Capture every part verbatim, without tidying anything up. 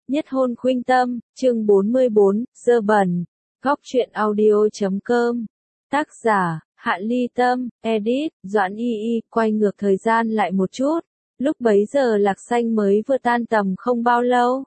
Nhất hôn khuynh tâm, chương bốn mươi bốn, dơ bẩn. Góc truyện audio chấm com. Tác giả, Hạ Ly Tâm, edit, Doãn Y Y, quay ngược thời gian lại một chút. Lúc bấy giờ Lạc Xanh mới vừa tan tầm không bao lâu.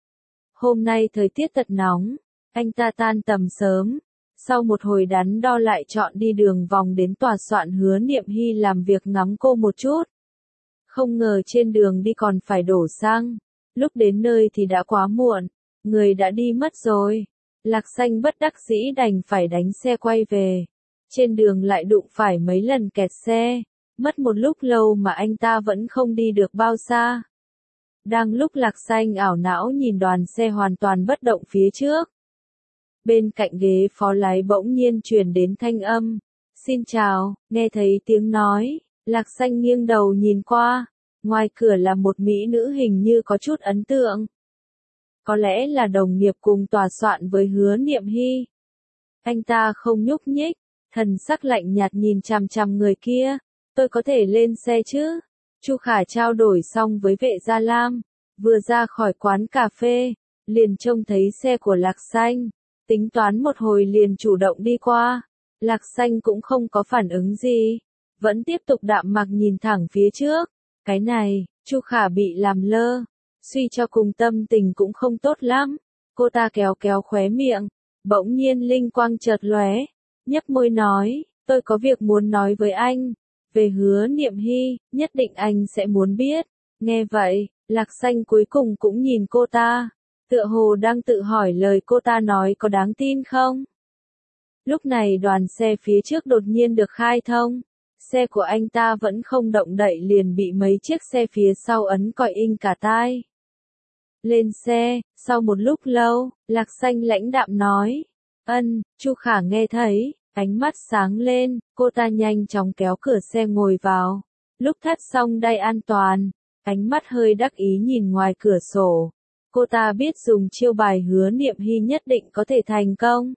Hôm nay thời tiết thật nóng, anh ta tan tầm sớm. Sau một hồi đắn đo lại chọn đi đường vòng đến tòa soạn Hứa Niệm Hy làm việc ngắm cô một chút. Không ngờ trên đường đi còn phải đổ xăng. Lúc đến nơi thì đã quá muộn, người đã đi mất rồi. Lạc Xanh bất đắc dĩ đành phải đánh xe quay về. Trên đường lại đụng phải mấy lần kẹt xe, mất một lúc lâu mà anh ta vẫn không đi được bao xa. Đang lúc Lạc Xanh ảo não nhìn đoàn xe hoàn toàn bất động phía trước. Bên cạnh ghế phó lái bỗng nhiên truyền đến thanh âm. Xin chào, nghe thấy tiếng nói, Lạc Xanh nghiêng đầu nhìn qua. Ngoài cửa là một mỹ nữ hình như có chút ấn tượng. Có lẽ là đồng nghiệp cùng tòa soạn với Hứa Niệm Hy. Anh ta không nhúc nhích, thần sắc lạnh nhạt nhìn chằm chằm người kia. Tôi có thể lên xe chứ? Chu Khả trao đổi xong với vệ gia Lam, vừa ra khỏi quán cà phê, liền trông thấy xe của Lạc Xanh, tính toán một hồi liền chủ động đi qua. Lạc Xanh cũng không có phản ứng gì, vẫn tiếp tục đạm mạc nhìn thẳng phía trước. Cái này, Chu Khả bị làm lơ, suy cho cùng tâm tình cũng không tốt lắm. Cô ta kéo kéo khóe miệng, bỗng nhiên linh quang chợt lóe, nhếch môi nói, tôi có việc muốn nói với anh, về Hứa Niệm Hy, nhất định anh sẽ muốn biết. Nghe vậy, Lạc Xanh cuối cùng cũng nhìn cô ta, tựa hồ đang tự hỏi lời cô ta nói có đáng tin không. Lúc này đoàn xe phía trước đột nhiên được khai thông. Xe của anh ta vẫn không động đậy liền bị mấy chiếc xe phía sau ấn còi inh cả tai. Lên xe, sau một lúc lâu, Lạc Xanh lãnh đạm nói. Ân, Chu Khả nghe thấy, ánh mắt sáng lên, cô ta nhanh chóng kéo cửa xe ngồi vào. Lúc thắt xong đai an toàn, ánh mắt hơi đắc ý nhìn ngoài cửa sổ. Cô ta biết dùng chiêu bài Hứa Niệm Hy nhất định có thể thành công.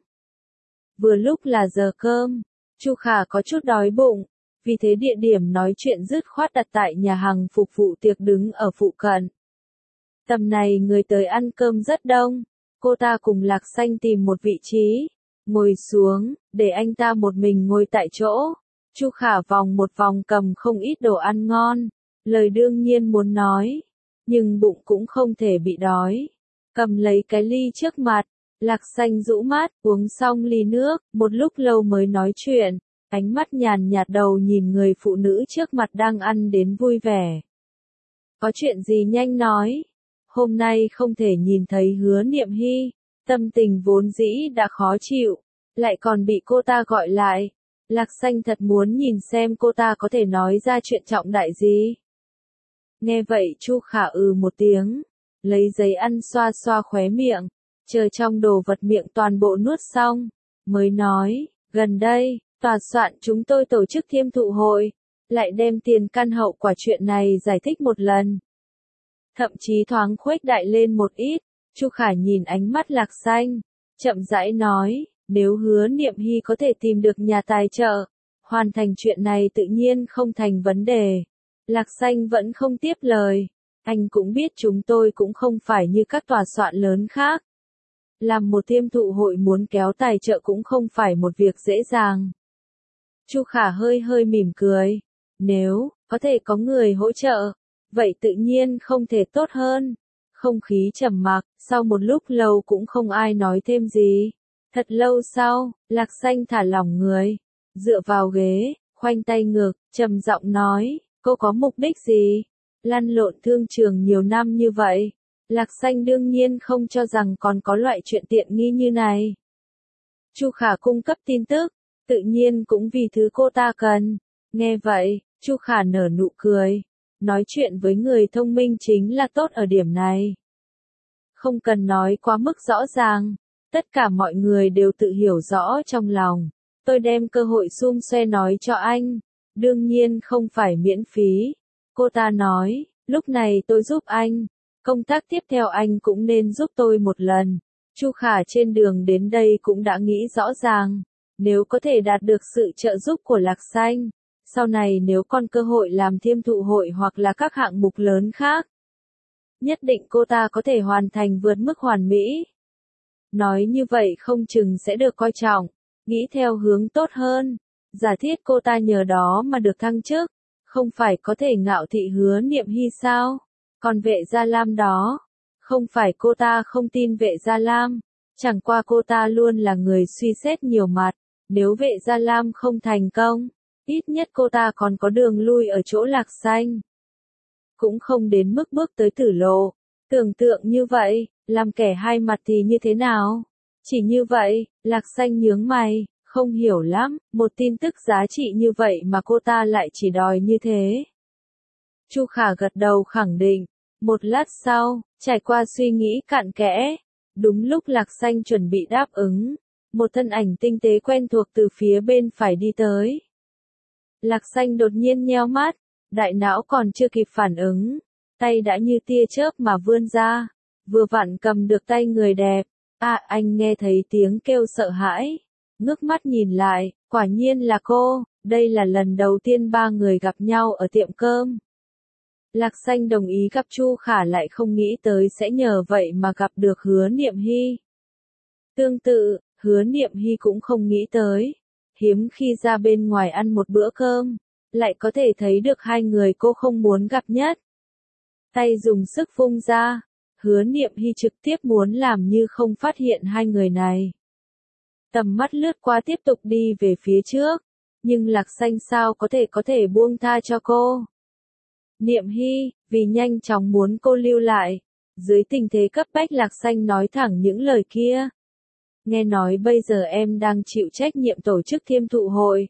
Vừa lúc là giờ cơm, Chu Khả có chút đói bụng. Vì thế địa điểm nói chuyện dứt khoát đặt tại nhà hàng phục vụ tiệc đứng ở phụ cận. Tầm này người tới ăn cơm rất đông, cô ta cùng Lạc Xanh tìm một vị trí, ngồi xuống, để anh ta một mình ngồi tại chỗ. Chu Khả vòng một vòng cầm không ít đồ ăn ngon, lời đương nhiên muốn nói, nhưng bụng cũng không thể bị đói. Cầm lấy cái ly trước mặt, Lạc Xanh rũ mắt, uống xong ly nước, một lúc lâu mới nói chuyện. Ánh mắt nhàn nhạt đầu nhìn người phụ nữ trước mặt đang ăn đến vui vẻ. Có chuyện gì nhanh nói. Hôm nay không thể nhìn thấy Hứa Niệm Hy, tâm tình vốn dĩ đã khó chịu, lại còn bị cô ta gọi lại. Lạc Xanh thật muốn nhìn xem cô ta có thể nói ra chuyện trọng đại gì. Nghe vậy Chu Khả ừ một tiếng, lấy giấy ăn xoa xoa khóe miệng, chờ trong đồ vật miệng toàn bộ nuốt xong, mới nói, gần đây. Tòa soạn chúng tôi tổ chức thiêm thụ hội, lại đem tiền căn hậu quả chuyện này giải thích một lần. Thậm chí thoáng khuếch đại lên một ít, Chu Khả nhìn ánh mắt Lạc Xanh, chậm rãi nói, nếu Hứa Niệm Hy có thể tìm được nhà tài trợ, hoàn thành chuyện này tự nhiên không thành vấn đề. Lạc Xanh vẫn không tiếp lời, anh cũng biết chúng tôi cũng không phải như các tòa soạn lớn khác. Làm một thiêm thụ hội muốn kéo tài trợ cũng không phải một việc dễ dàng. Chu Khả hơi hơi mỉm cười, nếu có thể có người hỗ trợ, vậy tự nhiên không thể tốt hơn. Không khí trầm mặc, sau một lúc lâu cũng không ai nói thêm gì. Thật lâu sau, Lạc Xanh thả lỏng người, dựa vào ghế, khoanh tay ngực, trầm giọng nói, cô có mục đích gì? Lăn lộn thương trường nhiều năm như vậy, Lạc Xanh đương nhiên không cho rằng còn có loại chuyện tiện nghi như này. Chu Khả cung cấp tin tức. Tự nhiên cũng vì thứ cô ta cần. Nghe vậy, Chu Khả nở nụ cười. Nói chuyện với người thông minh chính là tốt ở điểm này. Không cần nói quá mức rõ ràng. Tất cả mọi người đều tự hiểu rõ trong lòng. Tôi đem cơ hội xung xoe nói cho anh. Đương nhiên không phải miễn phí. Cô ta nói, lúc này tôi giúp anh. Công tác tiếp theo anh cũng nên giúp tôi một lần. Chu Khả trên đường đến đây cũng đã nghĩ rõ ràng. Nếu có thể đạt được sự trợ giúp của Lạc Xanh, sau này nếu còn cơ hội làm thiêm thụ hội hoặc là các hạng mục lớn khác, Nhất định cô ta có thể hoàn thành vượt mức hoàn mỹ. Nói như vậy không chừng sẽ được coi trọng, nghĩ theo hướng tốt hơn. Giả thiết cô ta nhờ đó mà được thăng chức, không phải có thể ngạo thị Hứa Niệm Hy sao? Còn vệ Gia Lam đó, không phải cô ta không tin vệ Gia Lam, chẳng qua cô ta luôn là người suy xét nhiều mặt, nếu vệ Gia Lam không thành công, ít nhất cô ta còn có đường lui ở chỗ Lạc Xanh. Cũng không đến mức bước tới tử lộ, tưởng tượng như vậy, làm kẻ hai mặt thì như thế nào? Chỉ như vậy, Lạc Xanh nhướng mày, không hiểu lắm, một tin tức giá trị như vậy mà cô ta lại chỉ đòi như thế. Chu Khả gật đầu khẳng định, một lát sau, trải qua suy nghĩ cặn kẽ, đúng lúc Lạc Xanh chuẩn bị đáp ứng, một thân ảnh tinh tế quen thuộc từ phía bên phải đi tới. Lạc Xanh đột nhiên nheo mắt, đại não còn chưa kịp phản ứng, tay đã như tia chớp mà vươn ra, vừa vặn cầm được tay người đẹp. À, anh nghe thấy tiếng kêu sợ hãi, ngước mắt nhìn lại, quả nhiên là cô, đây là lần đầu tiên ba người gặp nhau ở tiệm cơm. Lạc Xanh đồng ý gặp Chu Khả lại không nghĩ tới sẽ nhờ vậy mà gặp được Hứa Niệm Hy. Tương tự, Hứa Niệm Hy cũng không nghĩ tới, hiếm khi ra bên ngoài ăn một bữa cơm, lại có thể thấy được hai người cô không muốn gặp nhất. Tay dùng sức vung ra, Hứa Niệm Hy trực tiếp muốn làm như không phát hiện hai người này. Tầm mắt lướt qua tiếp tục đi về phía trước, nhưng Lạc Xanh sao có thể có thể buông tha cho cô. Niệm Hy, vì nhanh chóng muốn cô lưu lại, dưới tình thế cấp bách Lạc Xanh nói thẳng những lời kia. Nghe nói bây giờ em đang chịu trách nhiệm tổ chức thiêm thụ hội.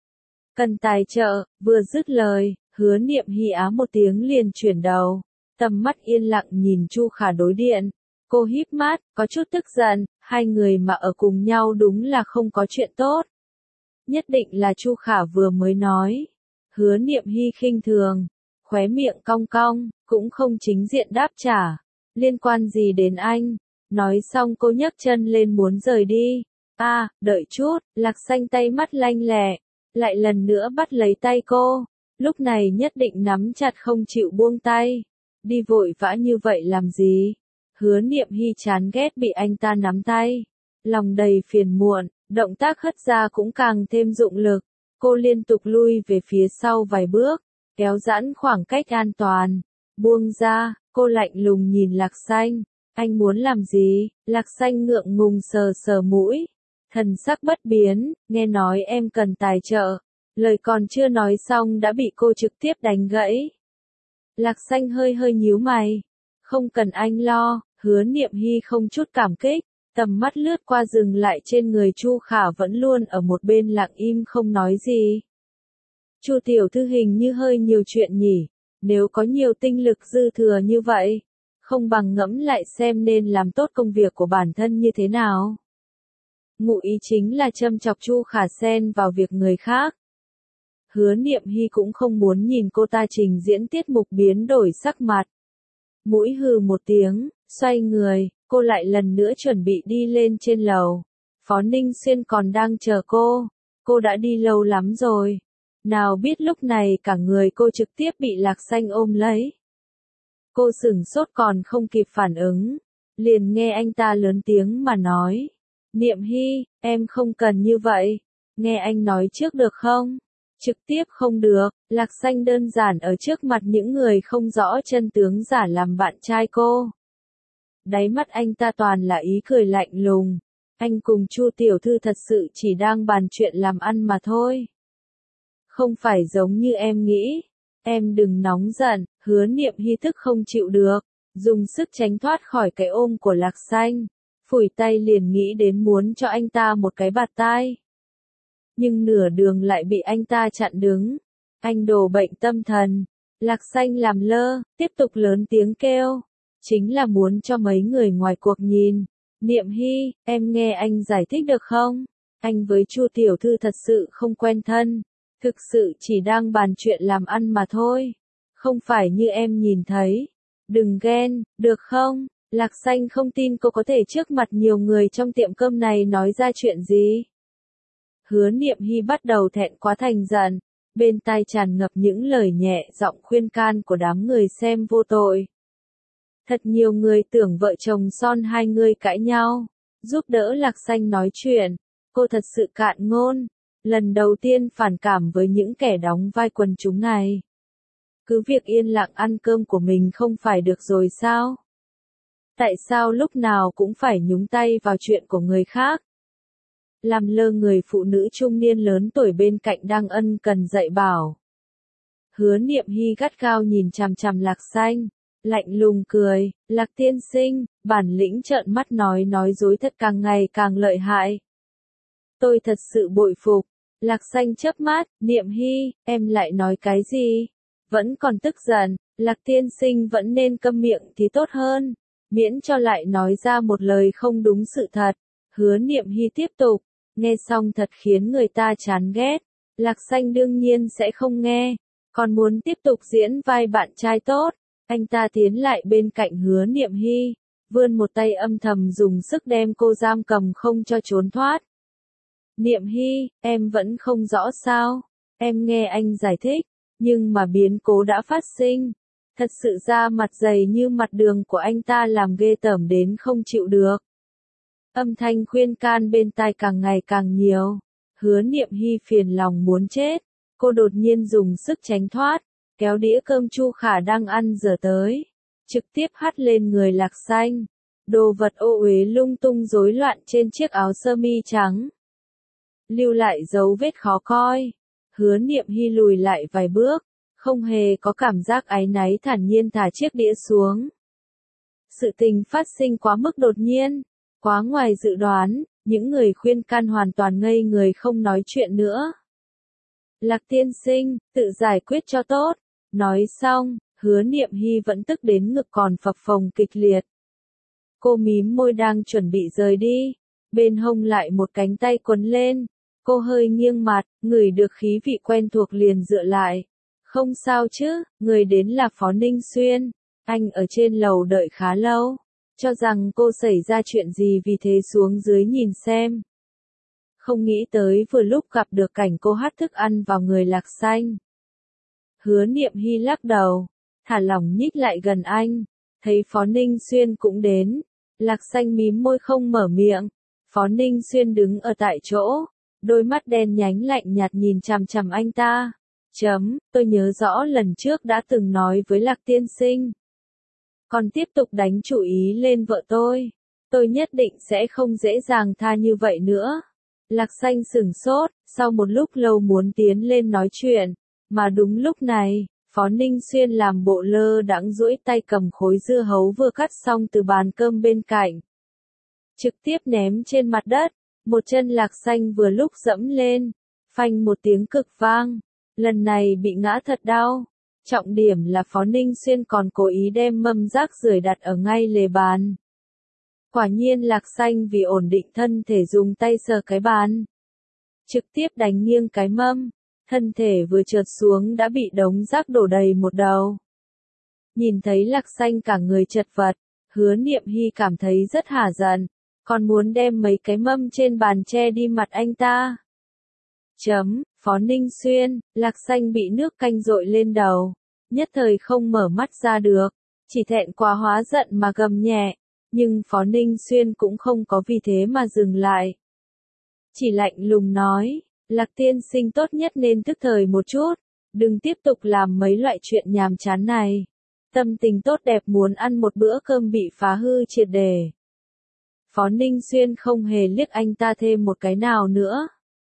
Cần tài trợ, vừa dứt lời, Hứa Niệm Hy á một tiếng liền chuyển đầu, tầm mắt yên lặng nhìn Chu Khả đối điện. Cô híp mắt, có chút tức giận, hai người mà ở cùng nhau đúng là không có chuyện tốt. Nhất định là Chu Khả vừa mới nói. Hứa Niệm Hy khinh thường, khóe miệng cong cong, cũng không chính diện đáp trả. Liên quan gì đến anh? Nói xong cô nhấc chân lên muốn rời đi. À, đợi chút, Lạc Xanh tay mắt lanh lẹ, lại lần nữa bắt lấy tay cô. Lúc này nhất định nắm chặt không chịu buông tay. Đi vội vã như vậy làm gì? Hứa Niệm Hy chán ghét bị anh ta nắm tay. Lòng đầy phiền muộn, động tác hất ra cũng càng thêm dụng lực. Cô liên tục lui về phía sau vài bước, kéo giãn khoảng cách an toàn. Buông ra, cô lạnh lùng nhìn Lạc Xanh. Anh muốn làm gì? Lạc Xanh ngượng ngùng sờ sờ mũi. Thần sắc bất biến, nghe nói em cần tài trợ. Lời còn chưa nói xong đã bị cô trực tiếp đánh gãy. Lạc Xanh hơi hơi nhíu mày. Không cần anh lo, Hứa Niệm Hy không chút cảm kích, tầm mắt lướt qua dừng lại trên người Chu Khả vẫn luôn ở một bên lặng im không nói gì. Chu tiểu thư hình như hơi nhiều chuyện nhỉ, nếu có nhiều tinh lực dư thừa như vậy, không bằng ngẫm lại xem nên làm tốt công việc của bản thân như thế nào. Ngụ ý chính là châm chọc Chu Khả xen vào việc người khác. Hứa Niệm Hy cũng không muốn nhìn cô ta trình diễn tiết mục biến đổi sắc mặt. Mũi hừ một tiếng, xoay người, cô lại lần nữa chuẩn bị đi lên trên lầu. Phó Ninh Xuyên còn đang chờ cô. Cô đã đi lâu lắm rồi. Nào biết lúc này cả người cô trực tiếp bị Lạc Xanh ôm lấy. Cô sửng sốt còn không kịp phản ứng. Liền nghe anh ta lớn tiếng mà nói. Niệm Hy, em không cần như vậy. Nghe anh nói trước được không? Trực tiếp không được, Lạc Xanh đơn giản ở trước mặt những người không rõ chân tướng giả làm bạn trai cô. Đáy mắt anh ta toàn là ý cười lạnh lùng. Anh cùng Chu tiểu thư thật sự chỉ đang bàn chuyện làm ăn mà thôi. Không phải giống như em nghĩ. Em đừng nóng giận, Hứa Niệm Hy thức không chịu được, dùng sức tránh thoát khỏi cái ôm của Lạc Xanh. Phủi tay liền nghĩ đến muốn cho anh ta một cái bạt tai. Nhưng nửa đường lại bị anh ta chặn đứng. Anh đổ bệnh tâm thần. Lạc Xanh làm lơ, tiếp tục lớn tiếng kêu. Chính là muốn cho mấy người ngoài cuộc nhìn. Niệm Hy, em nghe anh giải thích được không? Anh với Chu tiểu thư thật sự không quen thân. Thực sự chỉ đang bàn chuyện làm ăn mà thôi. Không phải như em nhìn thấy. Đừng ghen, được không? Lạc Xanh không tin cô có thể trước mặt nhiều người trong tiệm cơm này nói ra chuyện gì. Hứa Niệm Hy bắt đầu thẹn quá thành giận, bên tai tràn ngập những lời nhẹ giọng khuyên can của đám người xem vô tội. Thật nhiều người tưởng vợ chồng son hai người cãi nhau, giúp đỡ Lạc Xanh nói chuyện, cô thật sự cạn ngôn, lần đầu tiên phản cảm với những kẻ đóng vai quần chúng này. Cứ việc yên lặng ăn cơm của mình không phải được rồi sao? Tại sao lúc nào cũng phải nhúng tay vào chuyện của người khác? Làm lơ người phụ nữ trung niên lớn tuổi bên cạnh đang ân cần dạy bảo. Hứa Niệm Hy gắt gao nhìn chằm chằm Lạc Xanh, lạnh lùng cười, Lạc tiên sinh, bản lĩnh trợn mắt nói nói dối thật càng ngày càng lợi hại. Tôi thật sự bội phục. Lạc Xanh chớp mắt, Niệm Hy, em lại nói cái gì? Vẫn còn tức giận, Lạc tiên sinh vẫn nên câm miệng thì tốt hơn, miễn cho lại nói ra một lời không đúng sự thật. Hứa Niệm Hy tiếp tục, nghe xong thật khiến người ta chán ghét. Lạc Xanh đương nhiên sẽ không nghe, còn muốn tiếp tục diễn vai bạn trai tốt. Anh ta tiến lại bên cạnh Hứa Niệm Hy, vươn một tay âm thầm dùng sức đem cô giam cầm không cho trốn thoát. Niệm Hy, em vẫn không rõ sao? Em nghe anh giải thích, nhưng mà biến cố đã phát sinh. Thật sự ra mặt dày như mặt đường của anh ta làm ghê tởm đến không chịu được. Âm thanh khuyên can bên tai càng ngày càng nhiều. Hứa Niệm Hy phiền lòng muốn chết. Cô đột nhiên dùng sức tránh thoát, kéo đĩa cơm Chu Khả đang ăn dở tới, trực tiếp hắt lên người Lạc Xanh. Đồ vật ô uế lung tung rối loạn trên chiếc áo sơ mi trắng, lưu lại dấu vết khó coi. Hứa Niệm Hy lùi lại vài bước, không hề có cảm giác áy náy, thản nhiên thả chiếc đĩa xuống. Sự tình phát sinh quá mức đột nhiên, quá ngoài dự đoán, những người khuyên can hoàn toàn ngây người không nói chuyện nữa. Lạc tiên sinh, tự giải quyết cho tốt. Nói xong, Hứa Niệm Hy vẫn tức đến ngực còn phập phồng kịch liệt. Cô mím môi đang chuẩn bị rời đi, bên hông lại một cánh tay quấn lên. Cô hơi nghiêng mặt, ngửi được khí vị quen thuộc liền dựa lại. Không sao chứ, người đến là Phó Ninh Xuyên. Anh ở trên lầu đợi khá lâu, cho rằng cô xảy ra chuyện gì vì thế xuống dưới nhìn xem. Không nghĩ tới vừa lúc gặp được cảnh cô hắt thức ăn vào người Lạc Xanh. Hứa Niệm Hy lắc đầu, thả lỏng nhích lại gần anh, thấy Phó Ninh Xuyên cũng đến. Lạc Xanh mím môi không mở miệng. Phó Ninh Xuyên đứng ở tại chỗ, đôi mắt đen nhánh lạnh nhạt nhìn chằm chằm anh ta. Chấm, tôi nhớ rõ lần trước đã từng nói với Lạc tiên sinh. Còn tiếp tục đánh chủ ý lên vợ tôi. Tôi nhất định sẽ không dễ dàng tha như vậy nữa. Lạc Xanh sửng sốt, sau một lúc lâu muốn tiến lên nói chuyện, mà đúng lúc này, Phó Ninh Xuyên làm bộ lơ đãng duỗi tay cầm khối dưa hấu vừa cắt xong từ bàn cơm bên cạnh, trực tiếp ném trên mặt đất. Một chân Lạc Xanh vừa lúc dẫm lên, phanh một tiếng cực vang, lần này bị ngã thật đau. Trọng điểm là Phó Ninh Xuyên còn cố ý đem mâm rác rưởi đặt ở ngay lề bàn. Quả nhiên Lạc Xanh vì ổn định thân thể dùng tay sờ cái bàn, trực tiếp đánh nghiêng cái mâm, thân thể vừa trượt xuống đã bị đống rác đổ đầy một đầu. Nhìn thấy Lạc Xanh cả người chật vật, Hứa Niệm Hy cảm thấy rất hả giận, còn muốn đem mấy cái mâm trên bàn che đi mặt anh ta. Chấm, Phó Ninh Xuyên, Lạc Xanh bị nước canh dội lên đầu, nhất thời không mở mắt ra được, chỉ thẹn quá hóa giận mà gầm nhẹ. Nhưng Phó Ninh Xuyên cũng không có vì thế mà dừng lại. Chỉ lạnh lùng nói, Lạc tiên sinh tốt nhất nên thức thời một chút, đừng tiếp tục làm mấy loại chuyện nhàm chán này. Tâm tình tốt đẹp muốn ăn một bữa cơm bị phá hư triệt để. Phó Ninh Xuyên không hề liếc anh ta thêm một cái nào nữa.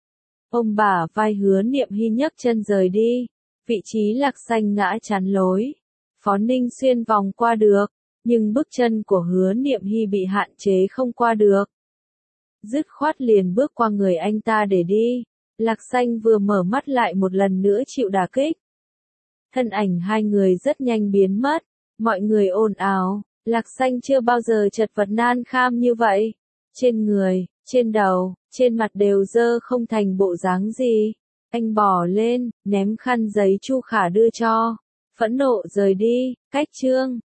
Ôm bả vai Hứa Niệm Hy nhấc chân rời đi, vị trí Lạc Xanh ngã chắn lối. Phó Ninh Xuyên vòng qua được, nhưng bước chân của Hứa Niệm Hy bị hạn chế không qua được. Dứt khoát liền bước qua người anh ta để đi. Lạc Xanh vừa mở mắt lại một lần nữa chịu đả kích. Thân ảnh hai người rất nhanh biến mất, mọi người ồn ào, Lạc Xanh chưa bao giờ chật vật nan kham như vậy. Trên người, trên đầu, trên mặt đều dơ không thành bộ dáng gì. Anh bỏ lên, ném khăn giấy Chu Khả đưa cho, phẫn nộ rời đi, cách chương.